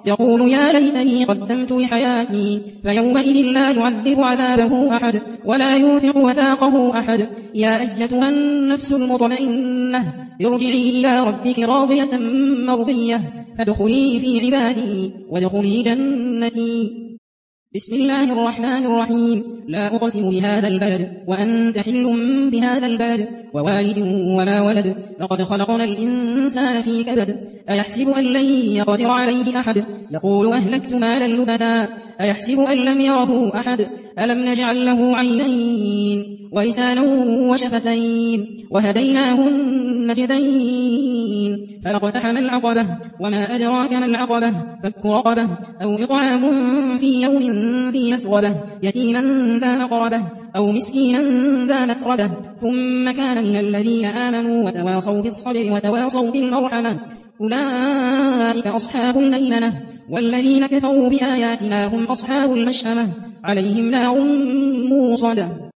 يقول يا ليتني قدمت لحياتي فيومئذ لا يعذب عذابه أحد ولا يوثق وثاقه أحد. يا أيتها النفس المطمئنة ارجعي إلى ربك راضية مرضية فادخلي في عبادي وادخلي جنتي. بسم الله الرحمن الرحيم. لا أقسم بهذا البلد وأنت حل بهذا البلد ووالد وما ولد لقد خلقنا الإنسان في كبد. أيحسب أن لن يقدر عليه أحد يقول أهلكت مالا لبدا أيحسب أن لم يره أحد ألم نجعل له عينين ولسانا وشفتين وهديناه النجدين فلاقتحم العقبة وما أدراك ما العقبة فك رقبة أو إطعام في يوم ذي مسغبة يتيما ذا مقربة أو مسكينا ذا متربة ثم كان من الذين آمنوا وتواصوا بالصبر وتواصوا بالمرحمة أولئك أصحاب الميمنة والذين كفروا بآياتنا هم أصحاب المشأمة عليهم نار موصدة.